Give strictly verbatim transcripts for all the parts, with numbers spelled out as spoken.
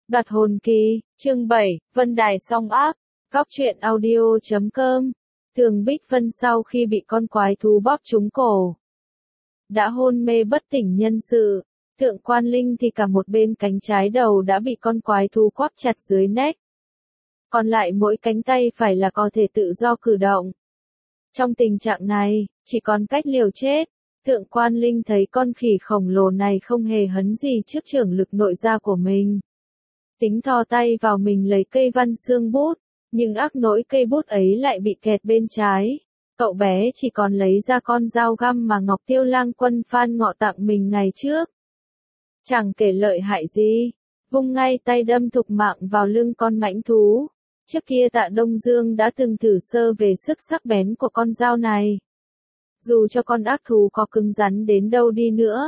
Đoạt hồn kỳ, chương bảy, Vân Đài song ác, góc truyện audio chấm com. Thường Bích Vân sau khi bị con quái thú bóp trúng cổ, đã hôn mê bất tỉnh nhân sự. Thượng Quan Linh thì cả một bên cánh trái đầu đã bị con quái thú quắp chặt dưới nách. Còn lại mỗi cánh tay phải là có thể tự do cử động. Trong tình trạng này, chỉ còn cách liều chết. Thượng Quan Linh thấy con khỉ khổng lồ này không hề hấn gì trước trưởng lực nội gia của mình. Tính thò tay vào mình lấy cây văn xương bút, nhưng ác nỗi cây bút ấy lại bị kẹt bên trái. Cậu bé chỉ còn lấy ra con dao găm mà Ngọc Tiêu Lang Quân Phan Ngọ tặng mình ngày trước. Chẳng kể lợi hại gì, vung ngay tay đâm thục mạng vào lưng con mãnh thú. Trước kia Tạ Đông Dương đã từng thử sơ về sức sắc bén của con dao này. Dù cho con ác thú có cứng rắn đến đâu đi nữa,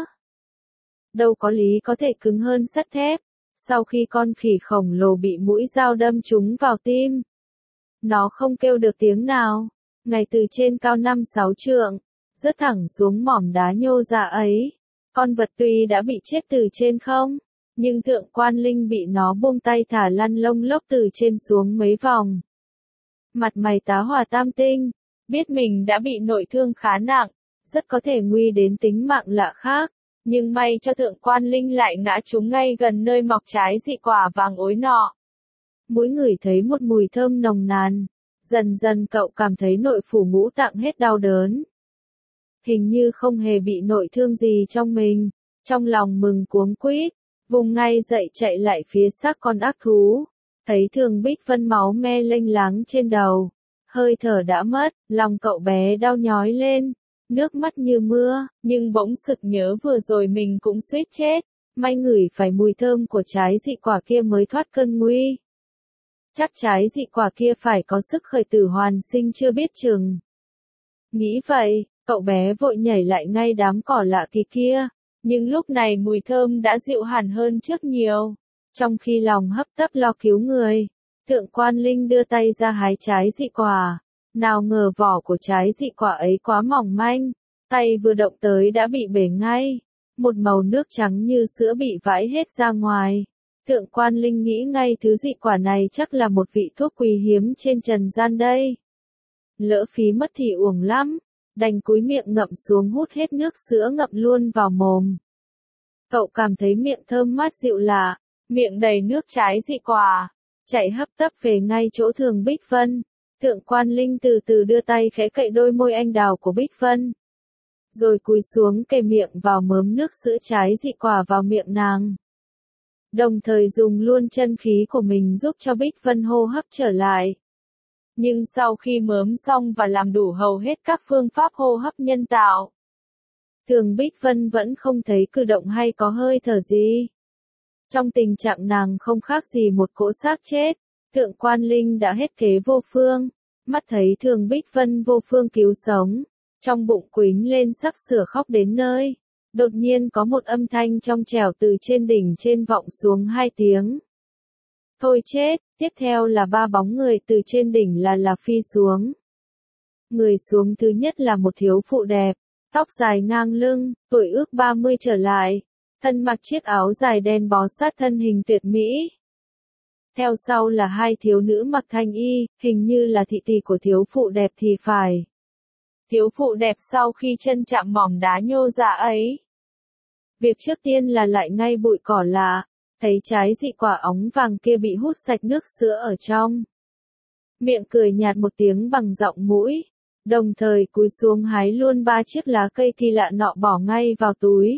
đâu có lý có thể cứng hơn sắt thép. Sau khi con khỉ khổng lồ bị mũi dao đâm trúng vào tim, nó không kêu được tiếng nào, ngay từ trên cao năm sáu trượng, rớt thẳng xuống mỏm đá nhô ra ấy. Con vật tuy đã bị chết từ trên không, nhưng Thượng Quan Linh bị nó buông tay thả lăn lông lốc từ trên xuống mấy vòng. Mặt mày tá hỏa tam tinh, biết mình đã bị nội thương khá nặng, rất có thể nguy đến tính mạng lạ khác. Nhưng may cho Thượng Quan Linh lại ngã trúng ngay gần nơi mọc trái dị quả vàng ối nọ. Mũi ngửi thấy một mùi thơm nồng nàn, dần dần cậu cảm thấy nội phủ ngũ tạng hết đau đớn. Hình như không hề bị nội thương gì trong mình, trong lòng mừng cuống quýt, vùng ngay dậy chạy lại phía xác con ác thú. Thấy Thường Bích Vân máu me lênh láng trên đầu, hơi thở đã mất, lòng cậu bé đau nhói lên. Nước mắt như mưa, nhưng bỗng sực nhớ vừa rồi mình cũng suýt chết, may ngửi phải mùi thơm của trái dị quả kia mới thoát cơn nguy. Chắc trái dị quả kia phải có sức khởi tử hoàn sinh chưa biết chừng. Nghĩ vậy, cậu bé vội nhảy lại ngay đám cỏ lạ kỳ kia, nhưng lúc này mùi thơm đã dịu hẳn hơn trước nhiều. Trong khi lòng hấp tấp lo cứu người, Thượng Quan Linh đưa tay ra hái trái dị quả. Nào ngờ vỏ của trái dị quả ấy quá mỏng manh, tay vừa động tới đã bị bể ngay, một màu nước trắng như sữa bị vãi hết ra ngoài. Thượng Quan Linh nghĩ ngay thứ dị quả này chắc là một vị thuốc quý hiếm trên trần gian đây. Lỡ phí mất thì uổng lắm, đành cúi miệng ngậm xuống hút hết nước sữa ngậm luôn vào mồm. Cậu cảm thấy miệng thơm mát dịu lạ, miệng đầy nước trái dị quả, chạy hấp tấp về ngay chỗ Thường Bích Vân. Thượng Quan Linh từ từ đưa tay khẽ cậy đôi môi anh đào của Bích Vân, rồi cúi xuống kề miệng vào mớm nước sữa trái dị quả vào miệng nàng. Đồng thời dùng luôn chân khí của mình giúp cho Bích Vân hô hấp trở lại. Nhưng sau khi mớm xong và làm đủ hầu hết các phương pháp hô hấp nhân tạo, Thường Bích Vân vẫn không thấy cử động hay có hơi thở gì. Trong tình trạng nàng không khác gì một cỗ xác chết. Thượng Quan Linh đã hết kế vô phương, mắt thấy Thường Bích Vân vô phương cứu sống, trong bụng quýnh lên sắc sửa khóc đến nơi. Đột nhiên có một âm thanh trong trẻo từ trên đỉnh trên vọng xuống hai tiếng. Thôi chết, tiếp theo là ba bóng người từ trên đỉnh là là phi xuống. Người xuống thứ nhất là một thiếu phụ đẹp, tóc dài ngang lưng, tuổi ước ba mươi trở lại, thân mặc chiếc áo dài đen bó sát thân hình tuyệt mỹ. Theo sau là hai thiếu nữ mặc thanh y, hình như là thị tỷ của thiếu phụ đẹp thì phải. Thiếu phụ đẹp sau khi chân chạm mỏm đá nhô ra ấy, việc trước tiên là lại ngay bụi cỏ lạ, thấy trái dị quả óng vàng kia bị hút sạch nước sữa ở trong. Miệng cười nhạt một tiếng bằng giọng mũi, đồng thời cúi xuống hái luôn ba chiếc lá cây kỳ lạ nọ bỏ ngay vào túi.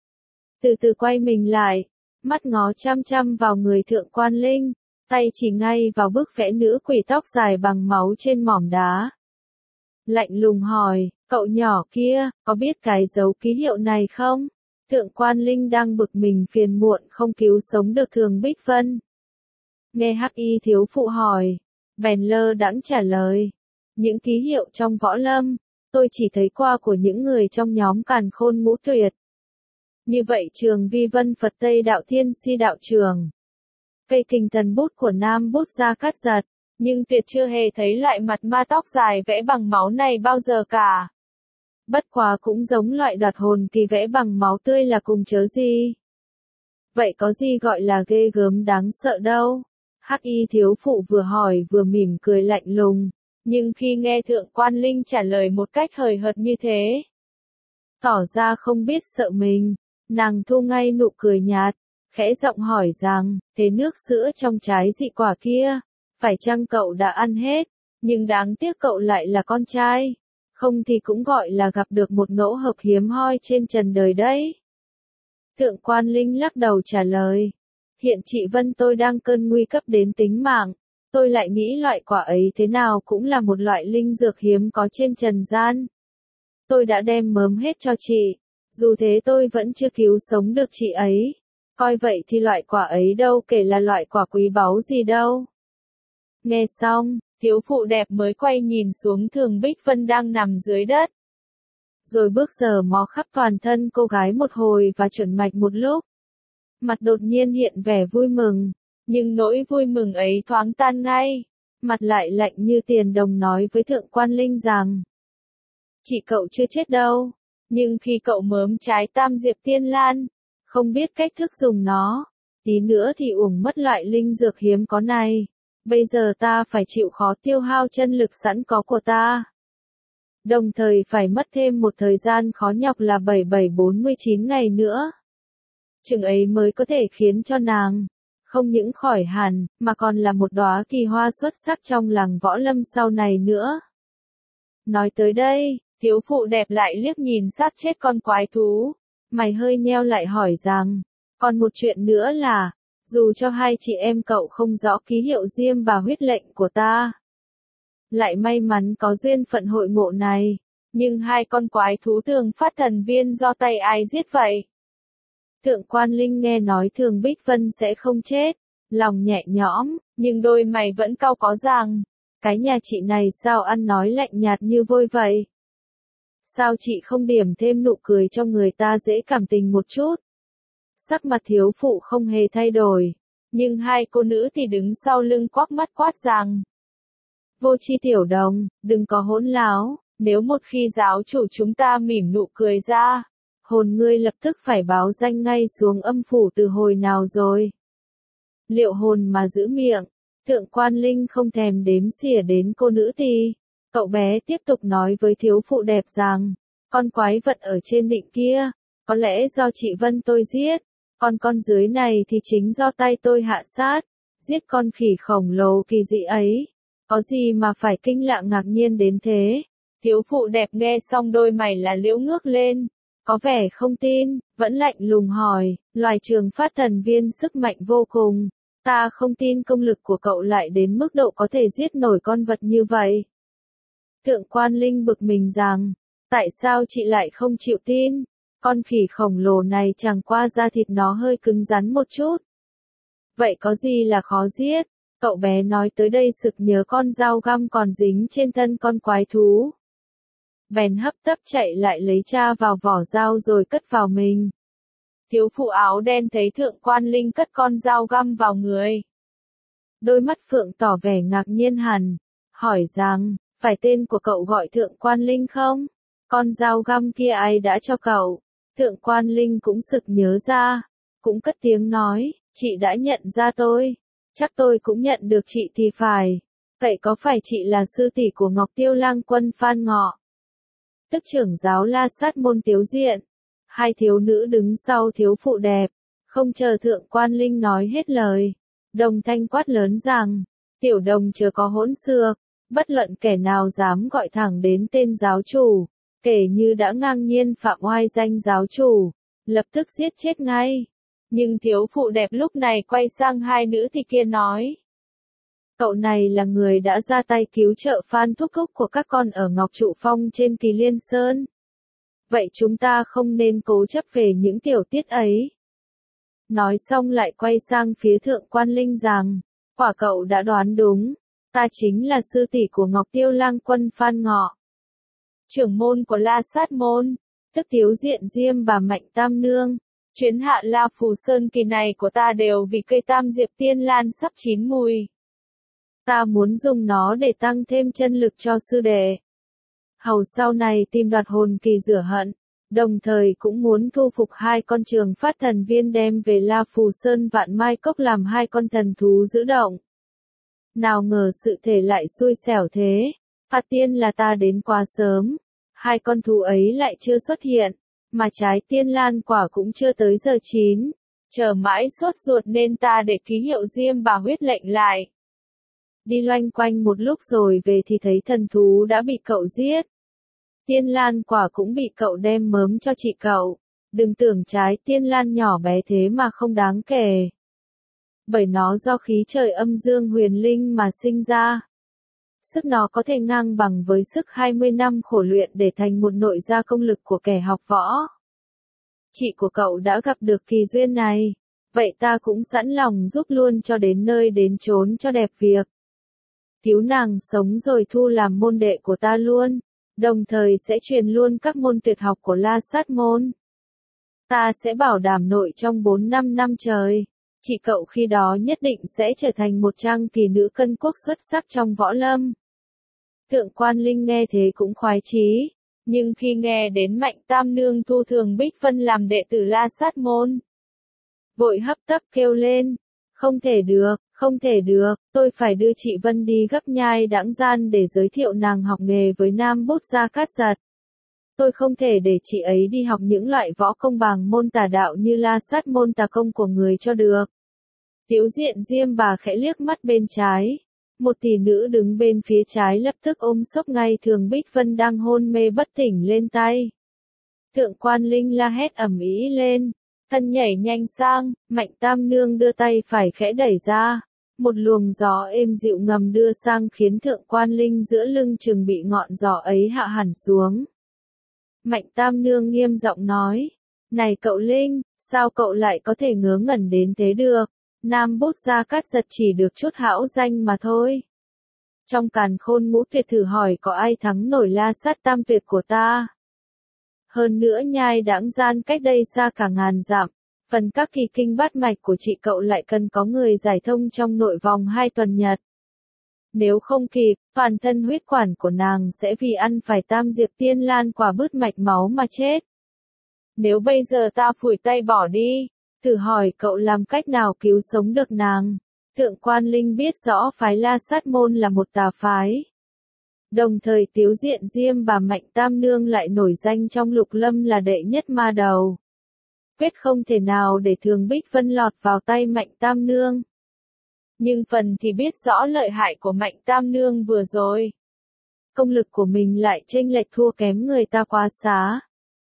Từ từ quay mình lại, mắt ngó chăm chăm vào người Thượng Quan Linh. Tay chỉ ngay vào bức vẽ nữ quỷ tóc dài bằng máu trên mỏm đá. Lạnh lùng hỏi, cậu nhỏ kia, có biết cái dấu ký hiệu này không? Thượng Quan Linh đang bực mình phiền muộn không cứu sống được Thường Bích Vân. Nghe hắc y thiếu phụ hỏi, bèn lơ đãng trả lời. Những ký hiệu trong võ lâm, tôi chỉ thấy qua của những người trong nhóm Càn Khôn Ngũ Tuyệt. Như vậy Trường Vi Vân Phật Tây Đạo Thiên Si Đạo Trường. Cây kình thần bút của Nam Bút ra cắt giật, nhưng tuyệt chưa hề thấy lại mặt ma tóc dài vẽ bằng máu này bao giờ cả. Bất quá cũng giống loại đoạt hồn kỳ vẽ bằng máu tươi là cùng chớ gì. Vậy có gì gọi là ghê gớm đáng sợ đâu? Hắc y thiếu phụ vừa hỏi vừa mỉm cười lạnh lùng, nhưng khi nghe Thượng Quan Linh trả lời một cách hời hợt như thế, tỏ ra không biết sợ mình, nàng thu ngay nụ cười nhạt, khẽ giọng hỏi rằng, thế nước sữa trong trái dị quả kia, phải chăng cậu đã ăn hết, nhưng đáng tiếc cậu lại là con trai, không thì cũng gọi là gặp được một ngẫu hợp hiếm hoi trên trần đời đấy. Thượng Quan Linh lắc đầu trả lời, hiện chị Vân tôi đang cơn nguy cấp đến tính mạng, tôi lại nghĩ loại quả ấy thế nào cũng là một loại linh dược hiếm có trên trần gian. Tôi đã đem mớm hết cho chị, dù thế tôi vẫn chưa cứu sống được chị ấy. Coi vậy thì loại quả ấy đâu kể là loại quả quý báu gì đâu. Nghe xong, thiếu phụ đẹp mới quay nhìn xuống Thường Bích Vân đang nằm dưới đất. Rồi bước giờ mò khắp toàn thân cô gái một hồi và chuẩn mạch một lúc. Mặt đột nhiên hiện vẻ vui mừng, nhưng nỗi vui mừng ấy thoáng tan ngay. Mặt lại lạnh như tiền đồng nói với Thượng Quan Linh rằng, chị cậu chưa chết đâu, nhưng khi cậu mớm trái tam diệp tiên lan, không biết cách thức dùng nó, tí nữa thì uổng mất loại linh dược hiếm có này. Bây giờ ta phải chịu khó tiêu hao chân lực sẵn có của ta. Đồng thời phải mất thêm một thời gian khó nhọc là bảy bảy bốn mươi chín ngày nữa. Chừng ấy mới có thể khiến cho nàng, không những khỏi hẳn, mà còn là một đóa kỳ hoa xuất sắc trong làng võ lâm sau này nữa. Nói tới đây, thiếu phụ đẹp lại liếc nhìn xác chết con quái thú, mày hơi nheo lại hỏi rằng, còn một chuyện nữa là, dù cho hai chị em cậu không rõ ký hiệu diêm và huyết lệnh của ta, lại may mắn có duyên phận hội ngộ này, nhưng hai con quái thú Thường Phát Thần Viên do tay ai giết vậy? Thượng Quan Linh nghe nói Thường Bích Vân sẽ không chết, lòng nhẹ nhõm, nhưng đôi mày vẫn cau có rằng, cái nhà chị này sao ăn nói lạnh nhạt như vôi vậy? Sao chị không điểm thêm nụ cười cho người ta dễ cảm tình một chút? Sắc mặt thiếu phụ không hề thay đổi, nhưng hai cô nữ thì đứng sau lưng quắc mắt quát rằng, vô tri tiểu đồng, đừng có hỗn láo, nếu một khi giáo chủ chúng ta mỉm nụ cười ra, hồn ngươi lập tức phải báo danh ngay xuống âm phủ từ hồi nào rồi. Liệu hồn mà giữ miệng, Thượng Quan Linh không thèm đếm xỉa đến cô nữ thì, cậu bé tiếp tục nói với thiếu phụ đẹp rằng, con quái vật ở trên đỉnh kia, có lẽ do chị Vân tôi giết, còn con dưới này thì chính do tay tôi hạ sát, giết con khỉ khổng lồ kỳ dị ấy. Có gì mà phải kinh lạ ngạc nhiên đến thế? Thiếu phụ đẹp nghe xong đôi mày là liễu ngước lên, có vẻ không tin, vẫn lạnh lùng hỏi, loài Trường Phát Thần Viên sức mạnh vô cùng, ta không tin công lực của cậu lại đến mức độ có thể giết nổi con vật như vậy. Thượng Quan Linh bực mình rằng, tại sao chị lại không chịu tin? Con khỉ khổng lồ này chẳng qua da thịt nó hơi cứng rắn một chút. Vậy có gì là khó giết? Cậu bé nói tới đây sực nhớ con dao găm còn dính trên thân con quái thú. Bèn hấp tấp chạy lại lấy tra vào vỏ dao rồi cất vào mình. Thiếu phụ áo đen thấy Thượng Quan Linh cất con dao găm vào người. Đôi mắt phượng tỏ vẻ ngạc nhiên hẳn, hỏi rằng, phải tên của cậu gọi Thượng Quan Linh không? Con dao găm kia ai đã cho cậu? Thượng Quan Linh cũng sực nhớ ra, cũng cất tiếng nói, chị đã nhận ra tôi. Chắc tôi cũng nhận được chị thì phải. Vậy có phải chị là sư tỷ của Ngọc Tiêu Lang Quân Phan Ngọ? Tức trưởng giáo La Sát môn Tiếu Diện. Hai thiếu nữ đứng sau thiếu phụ đẹp, không chờ Thượng Quan Linh nói hết lời. Đồng thanh quát lớn rằng, tiểu đồng chớ có hỗn xược, bất luận kẻ nào dám gọi thẳng đến tên giáo chủ, kể như đã ngang nhiên phạm oai danh giáo chủ, lập tức giết chết ngay. Nhưng thiếu phụ đẹp lúc này quay sang hai nữ thì kia nói, cậu này là người đã ra tay cứu trợ Phan Thúc Thúc của các con ở Ngọc Trụ Phong trên Kỳ Liên Sơn. Vậy chúng ta không nên cố chấp về những tiểu tiết ấy. Nói xong lại quay sang phía Thượng Quan Linh rằng, quả cậu đã đoán đúng, ta chính là sư tỷ của Ngọc Tiêu Lang Quân Phan Ngọ, trưởng môn của La Sát môn, tức Tiếu Diện Diêm và Mạnh Tam Nương. Chuyến hạ La Phù Sơn kỳ này của ta đều vì cây tam diệp tiên lan sắp chín mùi. Ta muốn dùng nó để tăng thêm chân lực cho sư đệ. Hầu sau này tìm đoạt hồn kỳ rửa hận, Đồng thời cũng muốn thu phục hai con trường phát thần viên đem về La Phù Sơn Vạn Mai Cốc làm hai con thần thú giữ động. Nào ngờ sự thể lại xui xẻo thế, phạt tiên là ta đến quá sớm, hai con thú ấy lại chưa xuất hiện, mà trái tiên lan quả cũng chưa tới giờ chín, chờ mãi sốt ruột nên ta để ký hiệu diêm bà huyết lệnh lại. Đi loanh quanh một lúc rồi về thì thấy thần thú đã bị cậu giết. Tiên lan quả cũng bị cậu đem mớm cho chị cậu, đừng tưởng trái tiên lan nhỏ bé thế mà không đáng kể. Bởi nó do khí trời âm dương huyền linh mà sinh ra. Sức nó có thể ngang bằng với sức hai mươi năm khổ luyện để thành một nội gia công lực của kẻ học võ. Chị của cậu đã gặp được kỳ duyên này, vậy ta cũng sẵn lòng giúp luôn cho đến nơi đến chốn cho đẹp việc. Cứu nàng sống rồi thu làm môn đệ của ta luôn, đồng thời sẽ truyền luôn các môn tuyệt học của La Sát môn. Ta sẽ bảo đảm nội trong bốn năm năm trời, chị cậu khi đó nhất định sẽ trở thành một trang kỳ nữ cân quốc xuất sắc trong võ lâm. Thượng Quan Linh nghe thế cũng khoái chí, nhưng khi nghe đến Mạnh Tam Nương thu Thường Bích Vân làm đệ tử La Sát môn, vội hấp tấp kêu lên, không thể được, không thể được, tôi phải đưa chị Vân đi gấp nhai đãng gian để giới thiệu nàng học nghề với Nam Bút Gia Cát Giật. Tôi không thể để chị ấy đi học những loại võ công bằng môn tà đạo như La Sát môn tà công của người cho được. Tiếu Diện Diêm bà khẽ liếc mắt bên trái. Một tỷ nữ đứng bên phía trái lập tức ôm xốc ngay Thường Bích Vân đang hôn mê bất tỉnh lên tay. Thượng Quan Linh la hét ầm ĩ lên, thân nhảy nhanh sang, Mạnh Tam Nương đưa tay phải khẽ đẩy ra. Một luồng gió êm dịu ngầm đưa sang khiến Thượng Quan Linh giữa lưng chừng bị ngọn gió ấy hạ hẳn xuống. Mạnh Tam Nương nghiêm giọng nói, này cậu Linh, sao cậu lại có thể ngớ ngẩn đến thế được? Nam Bút Gia Cát Giật chỉ được chút hão danh mà thôi. Trong Càn Khôn Ngũ Tuyệt thử hỏi có ai thắng nổi La Sát Tam Tuyệt của ta? Hơn nữa nhai đãng gian cách đây xa cả ngàn dặm, phần các kỳ kinh bát mạch của chị cậu lại cần có người giải thông trong nội vòng hai tuần nhật. Nếu không kịp, toàn thân huyết quản của nàng sẽ vì ăn phải tam diệp tiên lan quả bứt mạch máu mà chết. Nếu bây giờ ta phủi tay bỏ đi, thử hỏi cậu làm cách nào cứu sống được nàng? Thượng Quan Linh biết rõ phái La Sát môn là một tà phái. Đồng thời Tiếu Diện Diêm bà Mạnh Tam Nương lại nổi danh trong lục lâm là đệ nhất ma đầu. Quyết không thể nào để Thường Bích Vân lọt vào tay Mạnh Tam Nương. Nhưng phần thì biết rõ lợi hại của Mạnh Tam Nương vừa rồi. Công lực của mình lại chênh lệch thua kém người ta quá xá.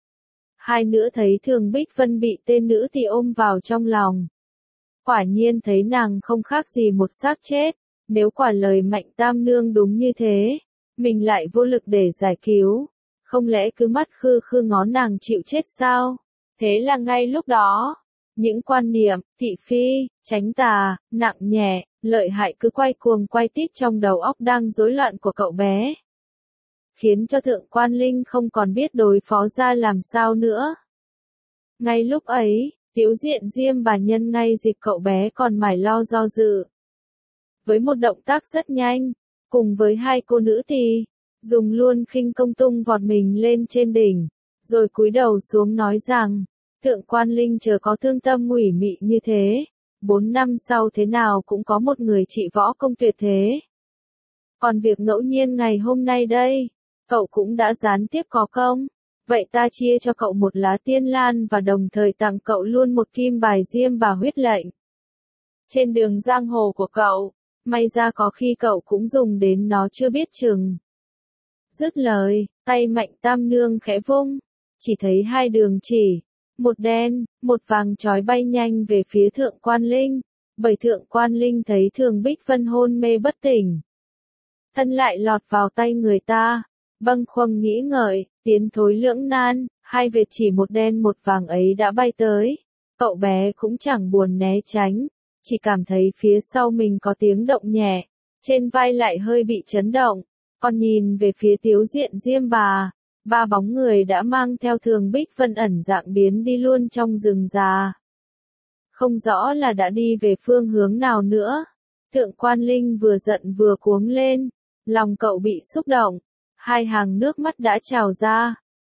Hai nữa thấy Thường Bích Vân bị tên nữ thì ôm vào trong lòng. Quả nhiên thấy nàng không khác gì một xác chết, nếu quả lời Mạnh Tam Nương đúng như thế, mình lại vô lực để giải cứu, không lẽ cứ mắt khư khư ngó nàng chịu chết sao? Thế là ngay lúc đó, những quan niệm, thị phi, tránh tà, nặng nhẹ, lợi hại cứ quay cuồng quay tít trong đầu óc đang rối loạn của cậu bé. Khiến cho Thượng Quan Linh không còn biết đối phó ra làm sao nữa. Ngay lúc ấy, Tiếu Diện Diêm bà nhân ngay dịp cậu bé còn mải lo do dự. Với một động tác rất nhanh, cùng với hai cô nữ thì, dùng luôn khinh công tung vọt mình lên trên đỉnh, rồi cúi đầu xuống nói rằng, Thượng Quan Linh chờ có thương tâm ủy mị như thế, bốn năm sau thế nào cũng có một người trị võ công tuyệt thế. Còn việc ngẫu nhiên ngày hôm nay đây, cậu cũng đã gián tiếp có công, vậy ta chia cho cậu một lá tiên lan và đồng thời tặng cậu luôn một kim bài diêm bà huyết lệnh. Trên đường giang hồ của cậu, may ra có khi cậu cũng dùng đến nó chưa biết chừng. Dứt lời, tay Mạnh Tam Nương khẽ vung, chỉ thấy hai đường chỉ, một đen, một vàng chói bay nhanh về phía Thượng Quan Linh, bởi Thượng Quan Linh thấy Thường Bích Vân hôn mê bất tỉnh. Thân lại lọt vào tay người ta, bâng khuâng nghĩ ngợi, tiến thối lưỡng nan, hai vệt chỉ một đen một vàng ấy đã bay tới, cậu bé cũng chẳng buồn né tránh, chỉ cảm thấy phía sau mình có tiếng động nhẹ, trên vai lại hơi bị chấn động, còn nhìn về phía Tiếu Diện Diêm bà, ba bóng người đã mang theo Thường Bích Vân ẩn dạng biến đi luôn trong rừng già. Không rõ là đã đi về phương hướng nào nữa. Thượng Quan Linh vừa giận vừa cuống lên, lòng cậu bị xúc động, hai hàng nước mắt đã trào ra,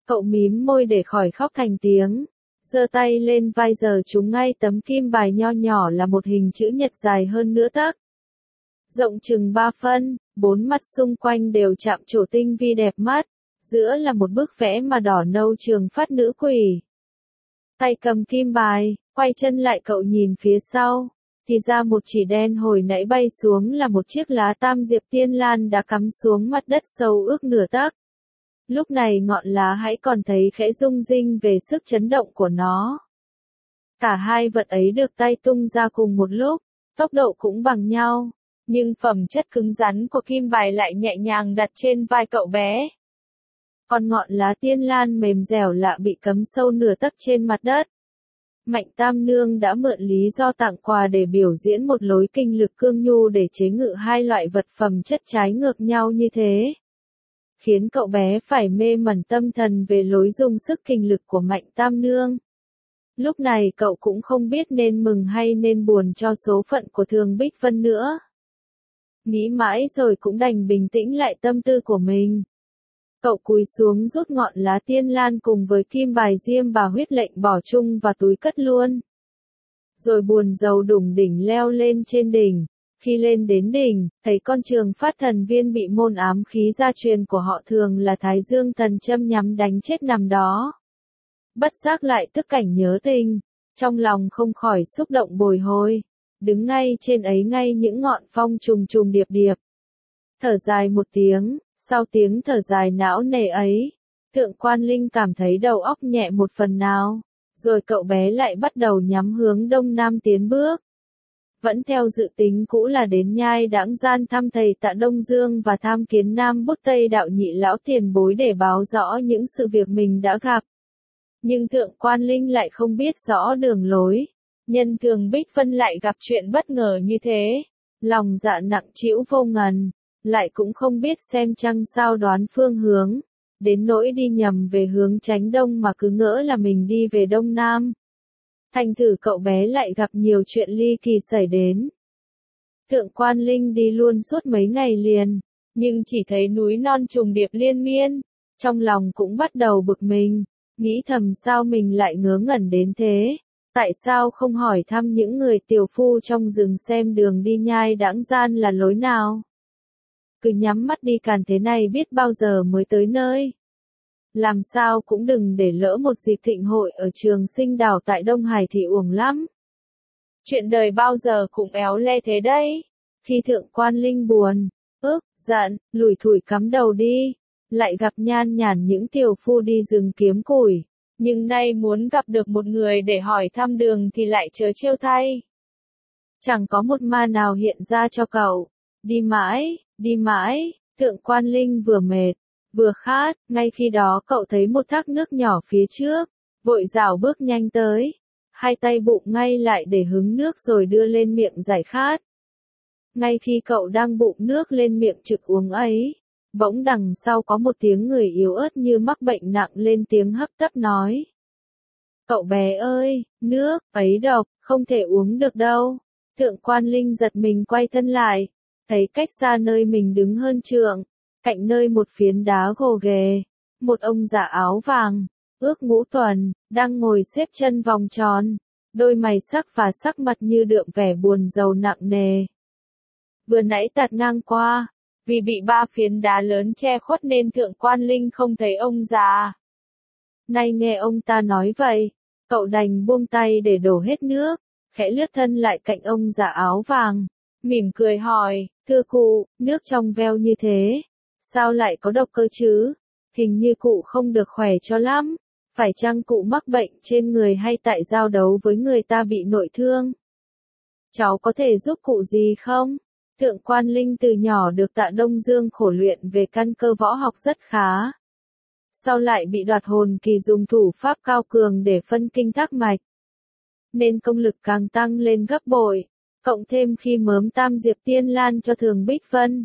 Cậu mím môi để khỏi khóc thành tiếng, giơ tay lên vai giờ chúng ngay tấm kim bài nho nhỏ là một hình chữ nhật dài hơn nửa tấc. Rộng chừng ba phân, bốn mặt xung quanh đều chạm trổ tinh vi đẹp mắt, giữa là một bức vẽ mà đỏ nâu trường phát nữ quỷ. Tay cầm kim bài, quay chân lại cậu nhìn phía sau, thì ra một chỉ đen hồi nãy bay xuống là một chiếc lá tam diệp tiên lan đã cắm xuống mặt đất sâu ước nửa tấc. Lúc này ngọn lá hãy còn thấy khẽ rung rinh về sức chấn động của nó. Cả hai vật ấy được tay tung ra cùng một lúc, tốc độ cũng bằng nhau, nhưng phẩm chất cứng rắn của kim bài lại nhẹ nhàng đặt trên vai cậu bé. Còn ngọn lá tiên lan mềm dẻo lạ bị cắm sâu nửa tấc trên mặt đất. Mạnh Tam Nương đã mượn lý do tặng quà để biểu diễn một lối kinh lực cương nhu để chế ngự hai loại vật phẩm chất trái ngược nhau như thế, khiến cậu bé phải mê mẩn tâm thần về lối dùng sức kinh lực của Mạnh Tam Nương. Lúc này cậu cũng không biết nên mừng hay nên buồn cho số phận của Thường Bích Vân nữa. Nghĩ mãi rồi cũng đành bình tĩnh lại tâm tư của mình. Cậu cúi xuống rút ngọn lá tiên lan cùng với kim bài diêm bà huyết lệnh bỏ chung vào túi cất luôn. Rồi buồn rầu đủng đỉnh leo lên trên đỉnh. Khi lên đến đỉnh, thấy con Trường Phát thần viên bị môn ám khí gia truyền của họ Thường là Thái Dương thần châm nhắm đánh chết nằm đó. Bất giác lại tức cảnh nhớ tình, trong lòng không khỏi xúc động bồi hồi, đứng ngay trên ấy ngay những ngọn phong trùng trùng điệp điệp. Thở dài một tiếng, sau tiếng thở dài não nề ấy, Thượng Quan Linh cảm thấy đầu óc nhẹ một phần nào, rồi cậu bé lại bắt đầu nhắm hướng đông nam tiến bước. Vẫn theo dự tính cũ là đến Nhai Đãng Gian thăm thầy Tạ Đông Dương và tham kiến Nam Bút Tây đạo nhị lão tiền bối để báo rõ những sự việc mình đã gặp. Nhưng Thượng Quan Linh lại không biết rõ đường lối, nhân Thường Bích Vân lại gặp chuyện bất ngờ như thế, lòng dạ nặng trĩu vô ngần, lại cũng không biết xem chăng sao đoán phương hướng, đến nỗi đi nhầm về hướng chánh đông mà cứ ngỡ là mình đi về đông nam. Thành thử cậu bé lại gặp nhiều chuyện ly kỳ xảy đến. Thượng Quan Linh đi luôn suốt mấy ngày liền, nhưng chỉ thấy núi non trùng điệp liên miên, trong lòng cũng bắt đầu bực mình, nghĩ thầm sao mình lại ngớ ngẩn đến thế, tại sao không hỏi thăm những người tiểu phu trong rừng xem đường đi Nhai Đãng Gian là lối nào. Cứ nhắm mắt đi càn thế này biết bao giờ mới tới nơi. Làm sao cũng đừng để lỡ một dịp thịnh hội ở Trường Sinh Đảo tại Đông Hải thì uổng lắm. Chuyện đời bao giờ cũng éo le thế đấy. Khi Thượng Quan Linh buồn, ức, giận, lủi thủi cắm đầu đi, lại gặp nhan nhản những tiểu phu đi rừng kiếm củi, nhưng nay muốn gặp được một người để hỏi thăm đường thì lại chớ trêu thay. Chẳng có một ma nào hiện ra cho cậu. Đi mãi, đi mãi, Thượng Quan Linh vừa mệt, vừa khát, ngay khi đó cậu thấy một thác nước nhỏ phía trước, vội rảo bước nhanh tới, hai tay bụng ngay lại để hứng nước rồi đưa lên miệng giải khát. Ngay khi cậu đang bụng nước lên miệng trực uống ấy, bỗng đằng sau có một tiếng người yếu ớt như mắc bệnh nặng lên tiếng hấp tấp nói. Cậu bé ơi, nước ấy độc, không thể uống được đâu. Thượng Quan Linh giật mình quay thân lại, thấy cách xa nơi mình đứng hơn trượng, cạnh nơi một phiến đá gồ ghề, một ông già áo vàng, ước ngũ tuần, đang ngồi xếp chân vòng tròn, đôi mày sắc và sắc mặt như đượm vẻ buồn rầu nặng nề. Vừa nãy tạt ngang qua, vì bị ba phiến đá lớn che khuất nên Thượng Quan Linh không thấy ông già. Nay nghe ông ta nói vậy, cậu đành buông tay để đổ hết nước, khẽ lướt thân lại cạnh ông già áo vàng, mỉm cười hỏi, thưa cụ, nước trong veo như thế, sao lại có độc cơ chứ? Hình như cụ không được khỏe cho lắm, phải chăng cụ mắc bệnh trên người hay tại giao đấu với người ta bị nội thương? Cháu có thể giúp cụ gì không? Thượng Quan Linh từ nhỏ được Tạ Đông Dương khổ luyện về căn cơ võ học rất khá. Sau lại bị đoạt hồn kỳ dùng thủ pháp cao cường để phân kinh thác mạch, nên công lực càng tăng lên gấp bội, cộng thêm khi mớm tam diệp tiên lan cho Thường Bích Vân.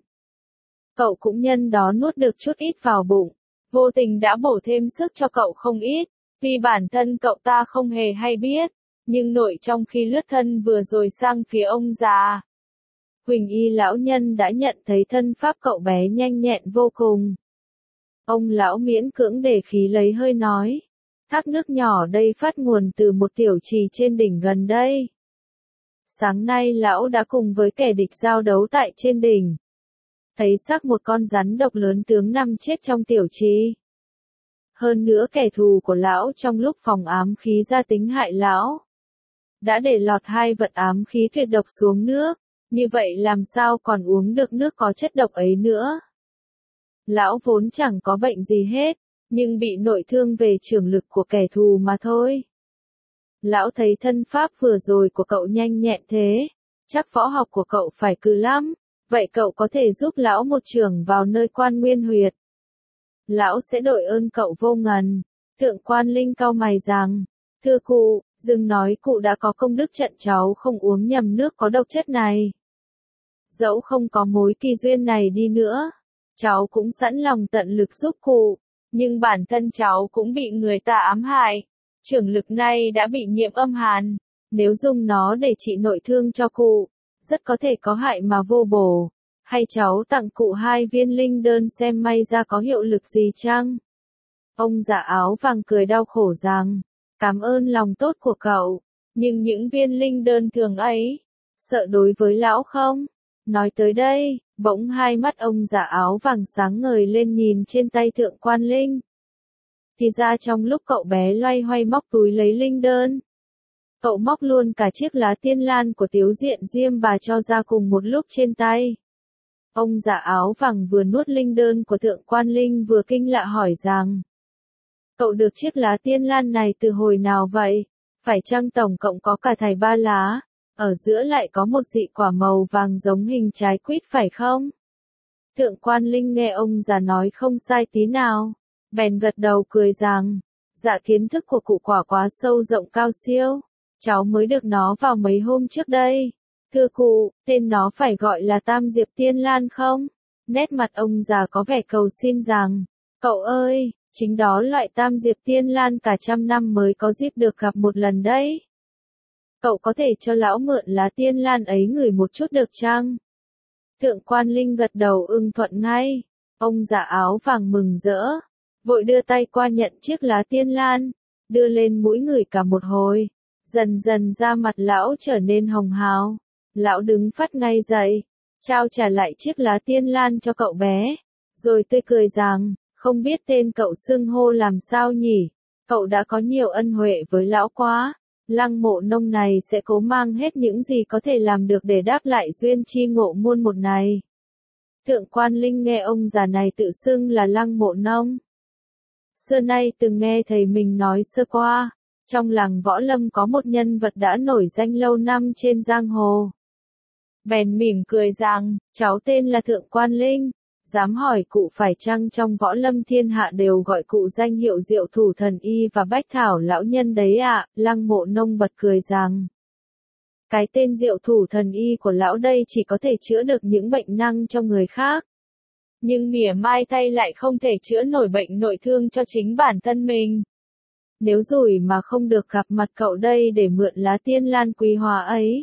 Cậu cũng nhân đó nuốt được chút ít vào bụng, vô tình đã bổ thêm sức cho cậu không ít, vì bản thân cậu ta không hề hay biết, nhưng nội trong khi lướt thân vừa rồi sang phía ông già, Huỳnh Y lão nhân đã nhận thấy thân pháp cậu bé nhanh nhẹn vô cùng. Ông lão miễn cưỡng để khí lấy hơi nói. Thác nước nhỏ đây phát nguồn từ một tiểu trì trên đỉnh gần đây. Sáng nay lão đã cùng với kẻ địch giao đấu tại trên đỉnh. Thấy xác một con rắn độc lớn tướng nằm chết trong tiểu trì. Hơn nữa kẻ thù của lão trong lúc phòng ám khí ra tính hại lão. Đã để lọt hai vật ám khí tuyệt độc xuống nước, như vậy làm sao còn uống được nước có chất độc ấy nữa. Lão vốn chẳng có bệnh gì hết, nhưng bị nội thương về trường lực của kẻ thù mà thôi. Lão thấy thân pháp vừa rồi của cậu nhanh nhẹn thế, chắc võ học của cậu phải cừ lắm, vậy cậu có thể giúp lão một trường vào nơi Quan Nguyên huyệt. Lão sẽ đội ơn cậu vô ngần. Thượng Quan Linh cau mày rằng, thưa cụ, dừng nói cụ đã có công đức trận cháu không uống nhầm nước có độc chất này. Dẫu không có mối kỳ duyên này đi nữa, cháu cũng sẵn lòng tận lực giúp cụ, nhưng bản thân cháu cũng bị người ta ám hại. Trường lực này đã bị nhiễm âm hàn, nếu dùng nó để trị nội thương cho cụ, rất có thể có hại mà vô bổ. Hay cháu tặng cụ hai viên linh đơn xem may ra có hiệu lực gì chăng? Ông già áo vàng cười đau khổ rằng, cảm ơn lòng tốt của cậu, nhưng những viên linh đơn thường ấy, sợ đối với lão không? Nói tới đây, bỗng hai mắt ông già áo vàng sáng ngời lên nhìn trên tay Thượng Quan Linh. Thì ra trong lúc cậu bé loay hoay móc túi lấy linh đơn, cậu móc luôn cả chiếc lá tiên lan của Tiếu Diện Diêm Bà cho ra cùng một lúc trên tay. Ông già áo vàng vừa nuốt linh đơn của Thượng Quan Linh vừa kinh lạ hỏi rằng, cậu được chiếc lá tiên lan này từ hồi nào vậy? Phải chăng tổng cộng có cả thảy ba lá, ở giữa lại có một dị quả màu vàng giống hình trái quýt phải không? Thượng Quan Linh nghe ông già nói không sai tí nào, bèn gật đầu cười rằng, dạ kiến thức của cụ quả quá sâu rộng cao siêu, cháu mới được nó vào mấy hôm trước đây. Thưa cụ, tên nó phải gọi là Tam Diệp Tiên Lan không? Nét mặt ông già có vẻ cầu xin rằng, cậu ơi, chính đó loại Tam Diệp Tiên Lan cả trăm năm mới có dịp được gặp một lần đấy. Cậu có thể cho lão mượn lá tiên lan ấy ngửi một chút được chăng? Thượng Quan Linh gật đầu ưng thuận ngay. Ông già áo vàng mừng rỡ, vội đưa tay qua nhận chiếc lá tiên lan, đưa lên mũi ngửi cả một hồi. Dần dần da mặt lão trở nên hồng hào. Lão đứng phắt ngay dậy, trao trả lại chiếc lá tiên lan cho cậu bé, rồi tươi cười rằng, không biết tên cậu xưng hô làm sao nhỉ? Cậu đã có nhiều ân huệ với lão quá. Lăng Mộ Nông này sẽ cố mang hết những gì có thể làm được để đáp lại duyên chi ngộ muôn một này. Thượng Quan Linh nghe ông già này tự xưng là Lăng Mộ Nông. Xưa nay từng nghe thầy mình nói sơ qua, trong làng võ lâm có một nhân vật đã nổi danh lâu năm trên giang hồ. Bèn mỉm cười rằng, cháu tên là Thượng Quan Linh, dám hỏi cụ phải chăng trong võ lâm thiên hạ đều gọi cụ danh hiệu Diệu Thủ Thần Y và Bách Thảo lão nhân đấy ạ. À? Lăng Mộ Nông bật cười rằng, cái tên Diệu Thủ Thần Y của lão đây chỉ có thể chữa được những bệnh năng cho người khác, nhưng mỉa mai thay lại không thể chữa nổi bệnh nội thương cho chính bản thân mình. Nếu rủi mà không được gặp mặt cậu đây để mượn lá tiên lan quý hóa ấy,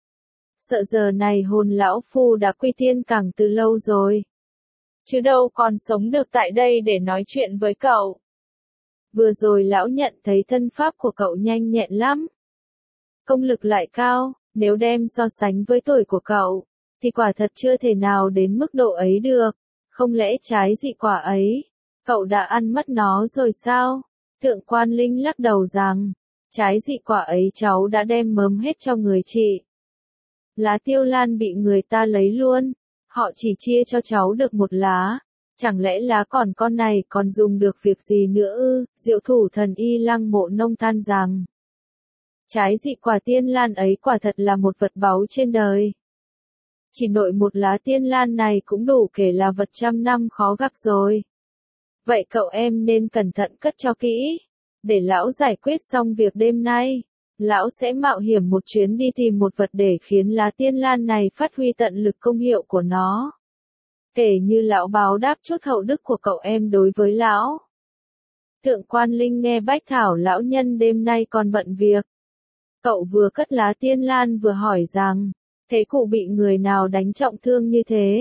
sợ giờ này hồn lão phu đã quy tiên cẳng từ lâu rồi, chứ đâu còn sống được tại đây để nói chuyện với cậu. Vừa rồi lão nhận thấy thân pháp của cậu nhanh nhẹn lắm, công lực lại cao, nếu đem so sánh với tuổi của cậu, thì quả thật chưa thể nào đến mức độ ấy được. Không lẽ trái dị quả ấy, cậu đã ăn mất nó rồi sao? Thượng Quan Linh lắc đầu rằng, trái dị quả ấy cháu đã đem mớm hết cho người chị. Lá tiêu lan bị người ta lấy luôn, họ chỉ chia cho cháu được một lá, chẳng lẽ lá còn con này còn dùng được việc gì nữa ư? Diệu Thủ Thần Y Lăng Mộ Nông than rằng, trái dị quả tiên lan ấy quả thật là một vật báu trên đời. Chỉ nội một lá tiên lan này cũng đủ kể là vật trăm năm khó gặp rồi. Vậy cậu em nên cẩn thận cất cho kỹ, để lão giải quyết xong việc đêm nay. Lão sẽ mạo hiểm một chuyến đi tìm một vật để khiến lá tiên lan này phát huy tận lực công hiệu của nó. Kể như lão báo đáp chút hậu đức của cậu em đối với lão. Thượng Quan Linh nghe Bách Thảo lão nhân đêm nay còn bận việc. Cậu vừa cất lá tiên lan vừa hỏi rằng, thế cụ bị người nào đánh trọng thương như thế?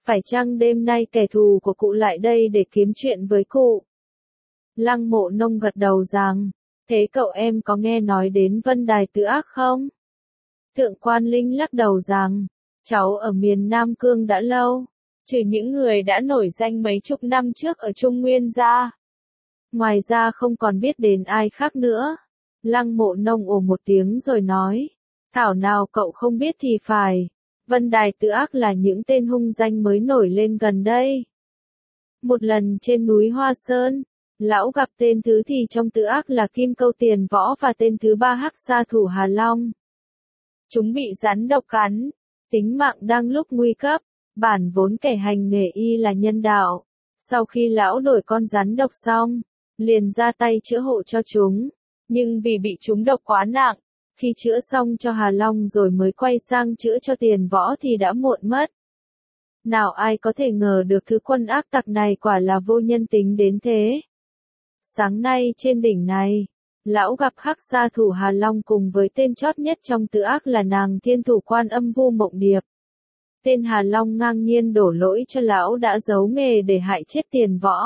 Phải chăng đêm nay kẻ thù của cụ lại đây để kiếm chuyện với cụ? Lăng Mộ Nông gật đầu rằng, thế cậu em có nghe nói đến Vân Đài Tự Ác không? Thượng quan Linh lắc đầu rằng, cháu ở miền Nam Cương đã lâu, trừ những người đã nổi danh mấy chục năm trước ở Trung Nguyên ra. Ngoài ra không còn biết đến ai khác nữa. Lăng Mộ Nông ồ một tiếng rồi nói, thảo nào cậu không biết thì phải. Vân Đài Tự Ác là những tên hung danh mới nổi lên gần đây. Một lần trên núi Hoa Sơn, lão gặp tên thứ thì trong Tự Ác là Kim Câu Tiền Võ và tên thứ ba Hắc Sa Thủ Hà Long. Chúng bị rắn độc cắn, tính mạng đang lúc nguy cấp, bản vốn kẻ hành nghề y là nhân đạo. Sau khi lão đổi con rắn độc xong, liền ra tay chữa hộ cho chúng, nhưng vì bị chúng độc quá nặng, khi chữa xong cho Hà Long rồi mới quay sang chữa cho Tiền Võ thì đã muộn mất. Nào ai có thể ngờ được thứ quân ác tặc này quả là vô nhân tính đến thế. Sáng nay trên đỉnh này, lão gặp Hắc Sa Thủ Hà Long cùng với tên chót nhất trong Tự Ác là nàng thiên thủ Quan Âm Vu Mộng Điệp. Tên Hà Long ngang nhiên đổ lỗi cho lão đã giấu nghề để hại chết Tiền Võ.